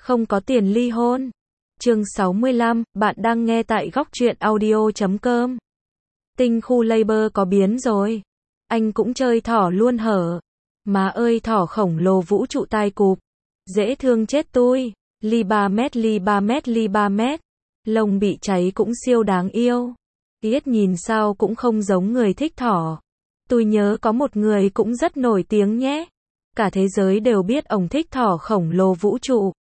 Không có tiền ly hôn. Chương 65, bạn đang nghe tại góc truyện audio.com. Tinh khu Labor có biến rồi. Anh cũng chơi thỏ luôn hở. Má ơi, thỏ khổng lồ vũ trụ tai cụp. Dễ thương chết tôi. Ly 3 mét, ly 3 mét, ly 3 mét. Lông bị cháy cũng siêu đáng yêu. Yết nhìn sao cũng không giống người thích thỏ. Tôi nhớ có một người cũng rất nổi tiếng nhé. Cả thế giới đều biết ông thích thỏ khổng lồ vũ trụ.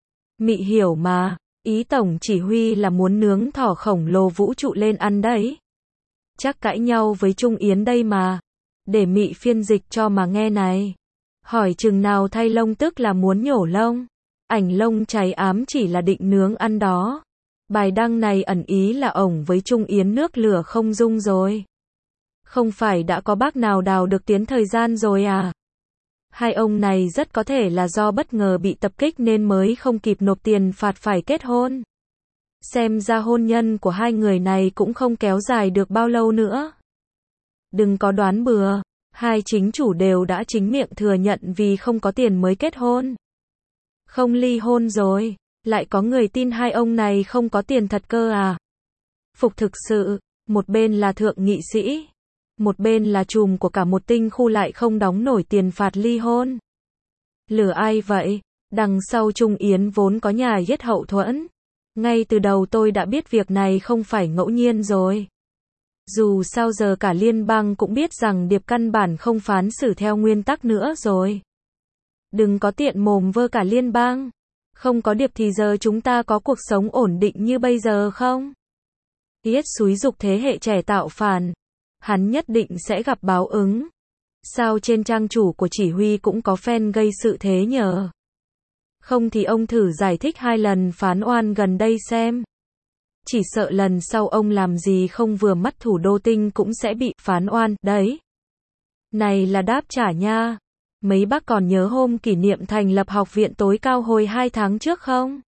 Mị hiểu mà, ý tổng chỉ huy là muốn nướng thỏ khổng lồ vũ trụ lên ăn đấy. Chắc cãi nhau với Trung Yến đây mà. Để Mị phiên dịch cho mà nghe này. Hỏi chừng nào thay lông tức là muốn nhổ lông. Ảnh lông cháy ám chỉ là định nướng ăn đó. Bài đăng này ẩn ý là ổng với Trung Yến nước lửa không dung rồi. Không phải đã có bác nào đào được tiến thời gian rồi à? Hai ông này rất có thể là do bất ngờ bị tập kích nên mới không kịp nộp tiền phạt phải kết hôn. Xem ra hôn nhân của hai người này cũng không kéo dài được bao lâu nữa. Đừng có đoán bừa, hai chính chủ đều đã chính miệng thừa nhận vì không có tiền mới kết hôn. Không ly hôn rồi, lại có người tin hai ông này không có tiền thật cơ à? Phục thực sự, một bên là thượng nghị sĩ. Một bên là trùm của cả một tinh khu lại không đóng nổi tiền phạt ly hôn. Lừa ai vậy? Đằng sau Trung Yến vốn có nhà yết hậu thuẫn. Ngay từ đầu tôi đã biết việc này không phải ngẫu nhiên rồi. Dù sao giờ cả liên bang cũng biết rằng Điệp căn bản không phán xử theo nguyên tắc nữa rồi. Đừng có tiện mồm vơ cả liên bang. Không có Điệp thì giờ chúng ta có cuộc sống ổn định như bây giờ không? Yết xúi giục thế hệ trẻ tạo phản. Hắn nhất định sẽ gặp báo ứng. Sao trên trang chủ của chỉ huy cũng có fan gây sự thế nhờ? Không thì ông thử giải thích 2 lần phán oan gần đây xem. Chỉ sợ lần sau ông làm gì không vừa mắt thủ đô tinh cũng sẽ bị phán oan, đấy. Này là đáp trả nha. Mấy bác còn nhớ hôm kỷ niệm thành lập học viện tối cao hồi 2 tháng trước không?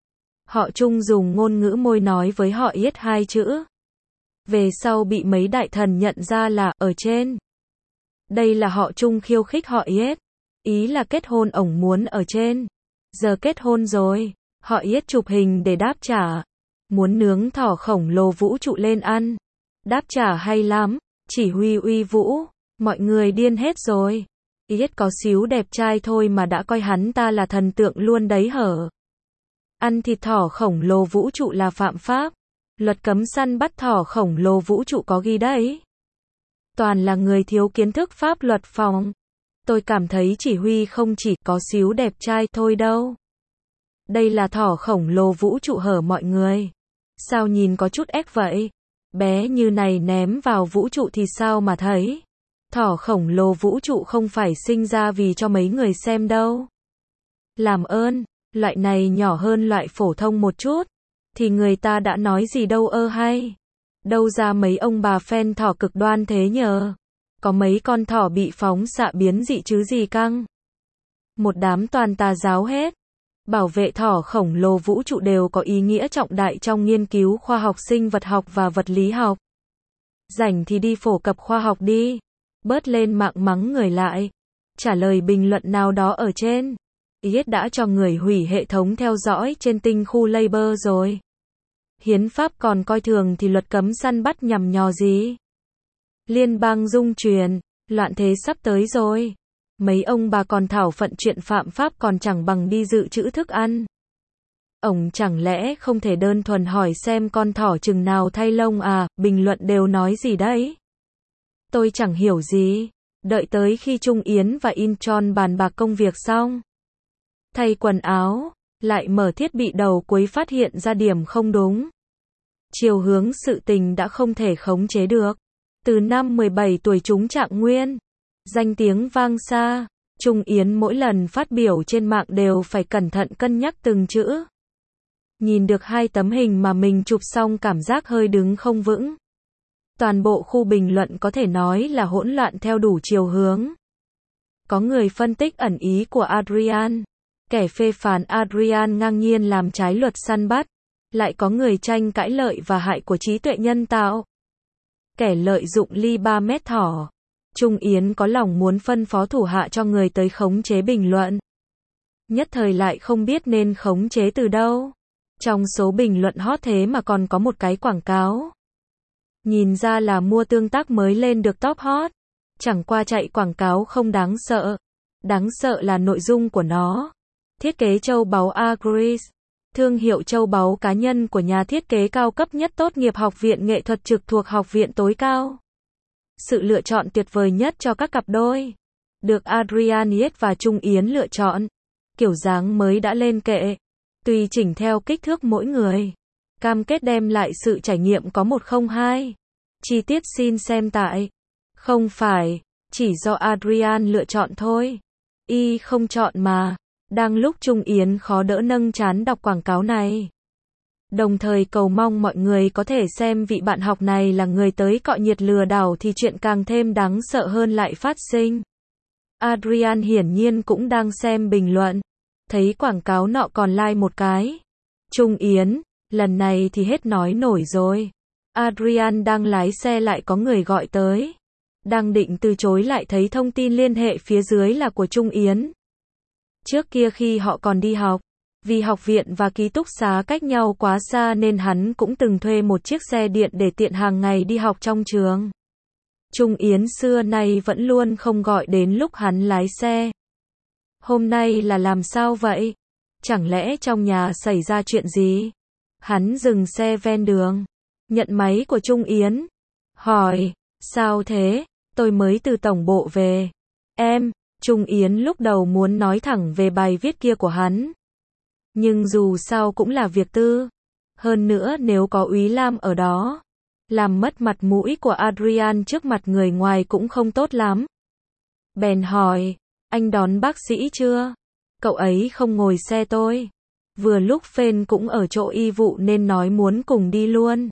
Họ Trung dùng ngôn ngữ môi nói với họ Yết 2 chữ. Về sau bị mấy đại thần nhận ra là ở trên. Đây là họ Trung khiêu khích họ Yết. Ý là kết hôn ổng muốn ở trên. Giờ kết hôn rồi. Họ Yết chụp hình để đáp trả. Muốn nướng thỏ khổng lồ vũ trụ lên ăn. Đáp trả hay lắm. Chỉ huy uy vũ. Mọi người điên hết rồi. Yết có xíu đẹp trai thôi mà đã coi hắn ta là thần tượng luôn đấy hở. Ăn thịt thỏ khổng lồ vũ trụ là phạm pháp. Luật cấm săn bắt thỏ khổng lồ vũ trụ có ghi đấy. Toàn là người thiếu kiến thức pháp luật phòng. Tôi cảm thấy chỉ huy không chỉ có xíu đẹp trai thôi đâu. Đây là thỏ khổng lồ vũ trụ hở mọi người. Sao nhìn có chút ép vậy? Bé như này ném vào vũ trụ thì sao mà thấy? Thỏ khổng lồ vũ trụ không phải sinh ra vì cho mấy người xem đâu. Làm ơn, loại này nhỏ hơn loại phổ thông một chút. Thì người ta đã nói gì đâu ơ hay. Đâu ra mấy ông bà fan thỏ cực đoan thế nhờ. Có mấy con thỏ bị phóng xạ biến dị chứ gì căng. Một đám toàn tà giáo hết. Bảo vệ thỏ khổng lồ vũ trụ đều có ý nghĩa trọng đại trong nghiên cứu khoa học sinh vật học và vật lý học. Rảnh thì đi phổ cập khoa học đi. Bớt lên mạng mắng người lại. Trả lời bình luận nào đó ở trên. Yết đã cho người hủy hệ thống theo dõi trên tinh khu Labor rồi. Hiến pháp còn coi thường thì luật cấm săn bắt nhằm nhò gì? Liên bang rung chuyển, loạn thế sắp tới rồi. Mấy ông bà còn thảo phận chuyện phạm pháp còn chẳng bằng đi dự trữ thức ăn. Ổng chẳng lẽ không thể đơn thuần hỏi xem con thỏ chừng nào thay lông à, bình luận đều nói gì đấy? Tôi chẳng hiểu gì. Đợi tới khi Trung Yến và Incheon bàn bạc công việc xong. Thay quần áo, lại mở thiết bị đầu cuối phát hiện ra điểm không đúng. Chiều hướng sự tình đã không thể khống chế được. Từ năm 17 tuổi trúng trạng nguyên. Danh tiếng vang xa. Trung Yến mỗi lần phát biểu trên mạng đều phải cẩn thận cân nhắc từng chữ. Nhìn được 2 tấm hình mà mình chụp xong cảm giác hơi đứng không vững. Toàn bộ khu bình luận có thể nói là hỗn loạn theo đủ chiều hướng. Có người phân tích ẩn ý của Adrian. Kẻ phê phán Adrian ngang nhiên làm trái luật săn bắt. Lại có người tranh cãi lợi và hại của trí tuệ nhân tạo. Kẻ lợi dụng ly 3 mét thỏ. Trung Yến có lòng muốn phân phó thủ hạ cho người tới khống chế bình luận. Nhất thời lại không biết nên khống chế từ đâu. Trong số bình luận hot thế mà còn có một cái quảng cáo. Nhìn ra là mua tương tác mới lên được top hot. Chẳng qua chạy quảng cáo không đáng sợ. Đáng sợ là nội dung của nó. Thiết kế châu báu Agris. Thương hiệu châu báu cá nhân của nhà thiết kế cao cấp nhất tốt nghiệp Học viện Nghệ thuật trực thuộc Học viện tối cao. Sự lựa chọn tuyệt vời nhất cho các cặp đôi. Được Adrian Yates và Trung Yến lựa chọn. Kiểu dáng mới đã lên kệ. Tùy chỉnh theo kích thước mỗi người. Cam kết đem lại sự trải nghiệm có 102. Chi tiết xin xem tại. Không phải, chỉ do Adrian lựa chọn thôi. Y không chọn mà. Đang lúc Trung Yến khó đỡ nâng trán đọc quảng cáo này. Đồng thời cầu mong mọi người có thể xem vị bạn học này là người tới cọ nhiệt lừa đảo thì chuyện càng thêm đáng sợ hơn lại phát sinh. Adrian hiển nhiên cũng đang xem bình luận. Thấy quảng cáo nọ còn like một cái. Trung Yến, lần này thì hết nói nổi rồi. Adrian đang lái xe lại có người gọi tới. Đang định từ chối lại thấy thông tin liên hệ phía dưới là của Trung Yến. Trước kia khi họ còn đi học, vì học viện và ký túc xá cách nhau quá xa nên hắn cũng từng thuê một chiếc xe điện để tiện hàng ngày đi học trong trường. Trung Yến xưa nay vẫn luôn không gọi đến lúc hắn lái xe. Hôm nay là làm sao vậy? Chẳng lẽ trong nhà xảy ra chuyện gì? Hắn dừng xe ven đường, nhận máy của Trung Yến, hỏi, sao thế? Tôi mới từ tổng bộ về. Em, Trung Yến lúc đầu muốn nói thẳng về bài viết kia của hắn. Nhưng dù sao cũng là việc tư. Hơn nữa nếu có Úy Lam ở đó, làm mất mặt mũi của Adrian trước mặt người ngoài cũng không tốt lắm. Bèn hỏi, anh đón bác sĩ chưa? Cậu ấy không ngồi xe tôi. Vừa lúc Phên cũng ở chỗ y vụ nên nói muốn cùng đi luôn.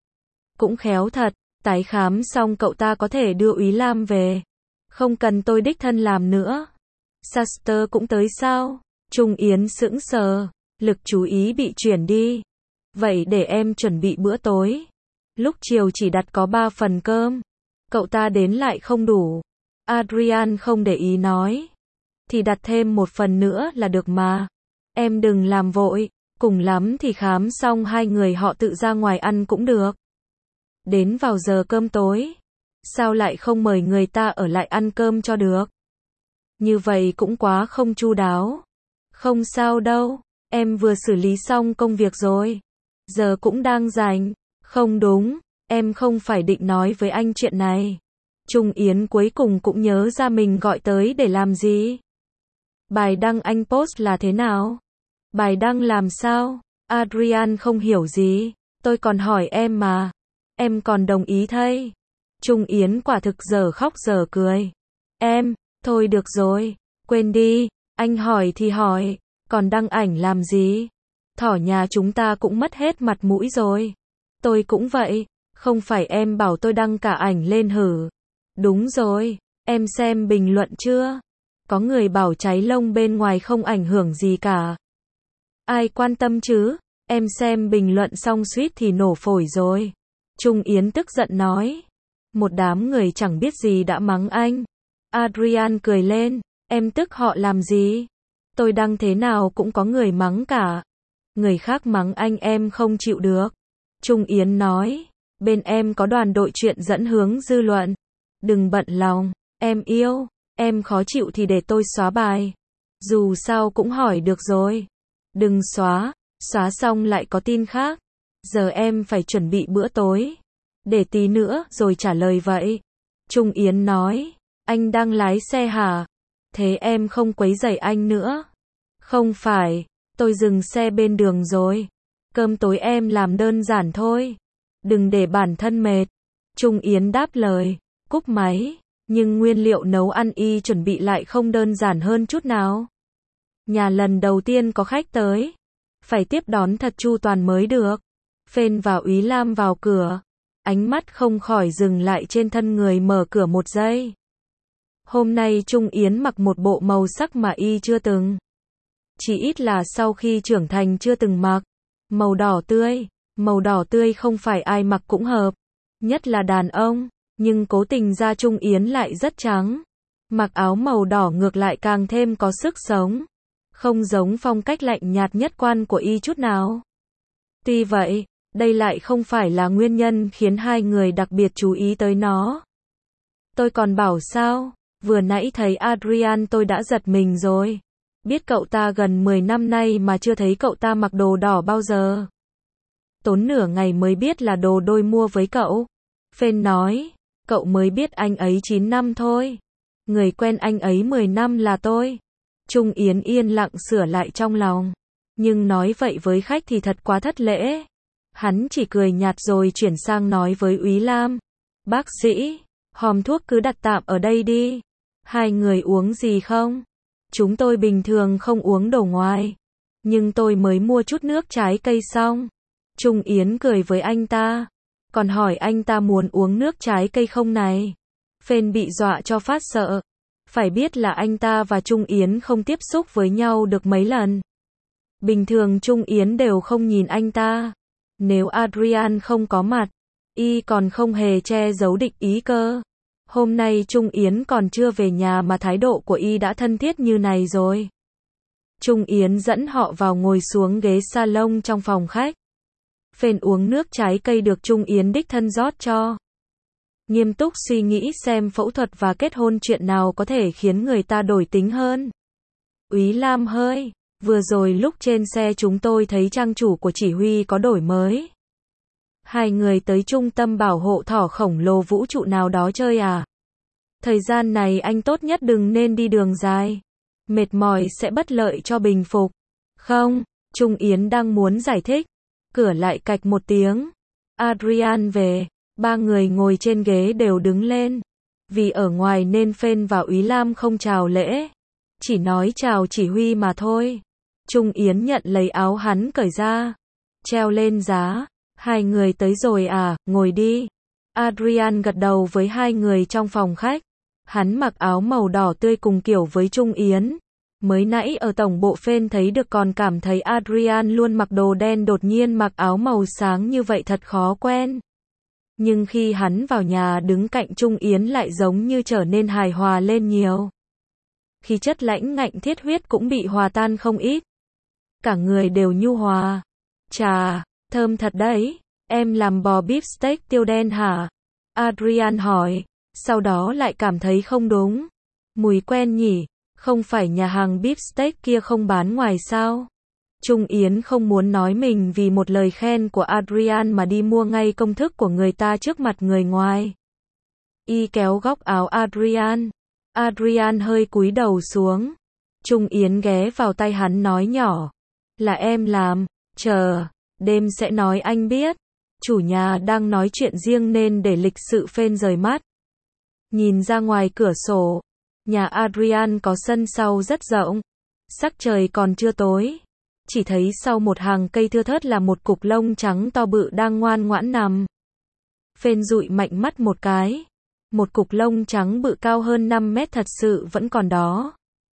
Cũng khéo thật, tái khám xong cậu ta có thể đưa Úy Lam về. Không cần tôi đích thân làm nữa. Saster cũng tới sao? Trung Yến sững sờ, lực chú ý bị chuyển đi. Vậy để em chuẩn bị bữa tối. Lúc chiều chỉ đặt có 3 phần cơm. Cậu ta đến lại không đủ. Adrian không để ý nói. Thì đặt thêm 1 phần nữa là được mà. Em đừng làm vội. Cùng lắm thì khám xong 2 người họ tự ra ngoài ăn cũng được. Đến vào giờ cơm tối. Sao lại không mời người ta ở lại ăn cơm cho được? Như vậy cũng quá không chu đáo. Không sao đâu. Em vừa xử lý xong công việc rồi. Giờ cũng đang rảnh. Không đúng. Em không phải định nói với anh chuyện này. Trung Yến cuối cùng cũng nhớ ra mình gọi tới để làm gì. Bài đăng anh post là thế nào? Bài đăng làm sao? Adrian không hiểu gì. Tôi còn hỏi em mà. Em còn đồng ý thay. Trung Yến quả thực giờ khóc giờ cười. Em, thôi được rồi. Quên đi. Anh hỏi thì hỏi. Còn đăng ảnh làm gì? Thỏ nhà chúng ta cũng mất hết mặt mũi rồi. Tôi cũng vậy. Không phải em bảo tôi đăng cả ảnh lên hử? Đúng rồi. Em xem bình luận chưa? Có người bảo cháy lông bên ngoài không ảnh hưởng gì cả. Ai quan tâm chứ? Em xem bình luận xong suýt thì nổ phổi rồi. Trung Yến tức giận nói. Một đám người chẳng biết gì đã mắng anh. Adrian cười lên. Em tức họ làm gì? Tôi đăng thế nào cũng có người mắng cả. Người khác mắng anh em không chịu được. Trung Yến nói. Bên em có đoàn đội chuyện dẫn hướng dư luận. Đừng bận lòng. Em yêu. Em khó chịu thì để tôi xóa bài. Dù sao cũng hỏi được rồi. Đừng xóa. Xóa xong lại có tin khác. Giờ em phải chuẩn bị bữa tối. Để tí nữa rồi trả lời vậy. Trung Yến nói. Anh đang lái xe hả? Thế em không quấy rầy anh nữa. Không phải. Tôi dừng xe bên đường rồi. Cơm tối em làm đơn giản thôi. Đừng để bản thân mệt. Trung Yến đáp lời. Cúp máy. Nhưng nguyên liệu nấu ăn y chuẩn bị lại không đơn giản hơn chút nào. Nhà lần đầu tiên có khách tới. Phải tiếp đón thật chu toàn mới được. Phên và Úy Lam vào cửa. Ánh mắt không khỏi dừng lại trên thân người mở cửa một giây. Hôm nay Trung Yến mặc một bộ màu sắc mà y chưa từng. Chỉ ít là sau khi trưởng thành chưa từng mặc. Màu đỏ tươi. Màu đỏ tươi không phải ai mặc cũng hợp. Nhất là đàn ông. Nhưng cố tình da Trung Yến lại rất trắng. Mặc áo màu đỏ ngược lại càng thêm có sức sống. Không giống phong cách lạnh nhạt nhất quan của y chút nào. Tuy vậy, đây lại không phải là nguyên nhân khiến hai người đặc biệt chú ý tới nó. Tôi còn bảo sao, vừa nãy thấy Adrian tôi đã giật mình rồi. Biết cậu ta gần 10 năm nay mà chưa thấy cậu ta mặc đồ đỏ bao giờ. Tốn nửa ngày mới biết là đồ đôi mua với cậu. Phên nói, cậu mới biết anh ấy 9 năm thôi. Người quen anh ấy 10 năm là tôi. Trung Yến yên lặng sửa lại trong lòng. Nhưng nói vậy với khách thì thật quá thất lễ. Hắn chỉ cười nhạt rồi chuyển sang nói với Úy Lam. Bác sĩ, hòm thuốc cứ đặt tạm ở đây đi. Hai người uống gì không? Chúng tôi bình thường không uống đồ ngoài. Nhưng tôi mới mua chút nước trái cây xong. Trung Yến cười với anh ta. Còn hỏi anh ta muốn uống nước trái cây không này? Phên bị dọa cho phát sợ. Phải biết là anh ta và Trung Yến không tiếp xúc với nhau được mấy lần. Bình thường Trung Yến đều không nhìn anh ta. Nếu Adrian không có mặt, y còn không hề che giấu địch ý cơ. Hôm nay Trung Yến còn chưa về nhà mà thái độ của y đã thân thiết như này rồi. Trung Yến dẫn họ vào ngồi xuống ghế salon trong phòng khách. Phên uống nước trái cây được Trung Yến đích thân rót cho. Nghiêm túc suy nghĩ xem phẫu thuật và kết hôn chuyện nào có thể khiến người ta đổi tính hơn. Úy Lam hơi, vừa rồi lúc trên xe chúng tôi thấy trang chủ của chỉ huy có đổi mới. Hai người tới trung tâm bảo hộ thỏ khổng lồ vũ trụ nào đó chơi à? Thời gian này anh tốt nhất đừng nên đi đường dài. Mệt mỏi sẽ bất lợi cho bình phục. Không, Trung Yến đang muốn giải thích. Cửa lại cạch một tiếng. Adrian về. Ba người ngồi trên ghế đều đứng lên. Vì ở ngoài nên Phên và Úy Lam không chào lễ. Chỉ nói chào chỉ huy mà thôi. Trung Yến nhận lấy áo hắn cởi ra. Treo lên giá. Hai người tới rồi à, ngồi đi. Adrian gật đầu với hai người trong phòng khách. Hắn mặc áo màu đỏ tươi cùng kiểu với Trung Yến. Mới nãy ở tổng bộ Phên thấy được còn cảm thấy Adrian luôn mặc đồ đen đột nhiên mặc áo màu sáng như vậy thật khó quen. Nhưng khi hắn vào nhà đứng cạnh Trung Yến lại giống như trở nên hài hòa lên nhiều. Khí chất lãnh ngạnh thiết huyết cũng bị hòa tan không ít. Cả người đều nhu hòa. Chà, thơm thật đấy. Em làm bò beef steak tiêu đen hả? Adrian hỏi. Sau đó lại cảm thấy không đúng. Mùi quen nhỉ? Không phải nhà hàng beef steak kia không bán ngoài sao? Trung Yến không muốn nói mình vì một lời khen của Adrian mà đi mua ngay công thức của người ta trước mặt người ngoài. Y kéo góc áo Adrian. Adrian hơi cúi đầu xuống. Trung Yến ghé vào tay hắn nói nhỏ. Là em làm, chờ, đêm sẽ nói anh biết. Chủ nhà đang nói chuyện riêng nên để lịch sự Phên rời mắt. Nhìn ra ngoài cửa sổ. Nhà Adrian có sân sau rất rộng. Sắc trời còn chưa tối. Chỉ thấy sau một hàng cây thưa thớt là một cục lông trắng to bự đang ngoan ngoãn nằm. Phên dụi mạnh mắt một cái. Một cục lông trắng bự cao hơn 5 mét thật sự vẫn còn đó.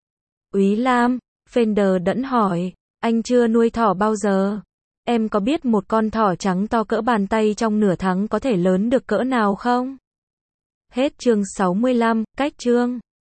Úy Lam, Phên đờ đẫn hỏi, anh chưa nuôi thỏ bao giờ? Em có biết một con thỏ trắng to cỡ bàn tay trong nửa tháng có thể lớn được cỡ nào không? Hết chương 65, cách chương.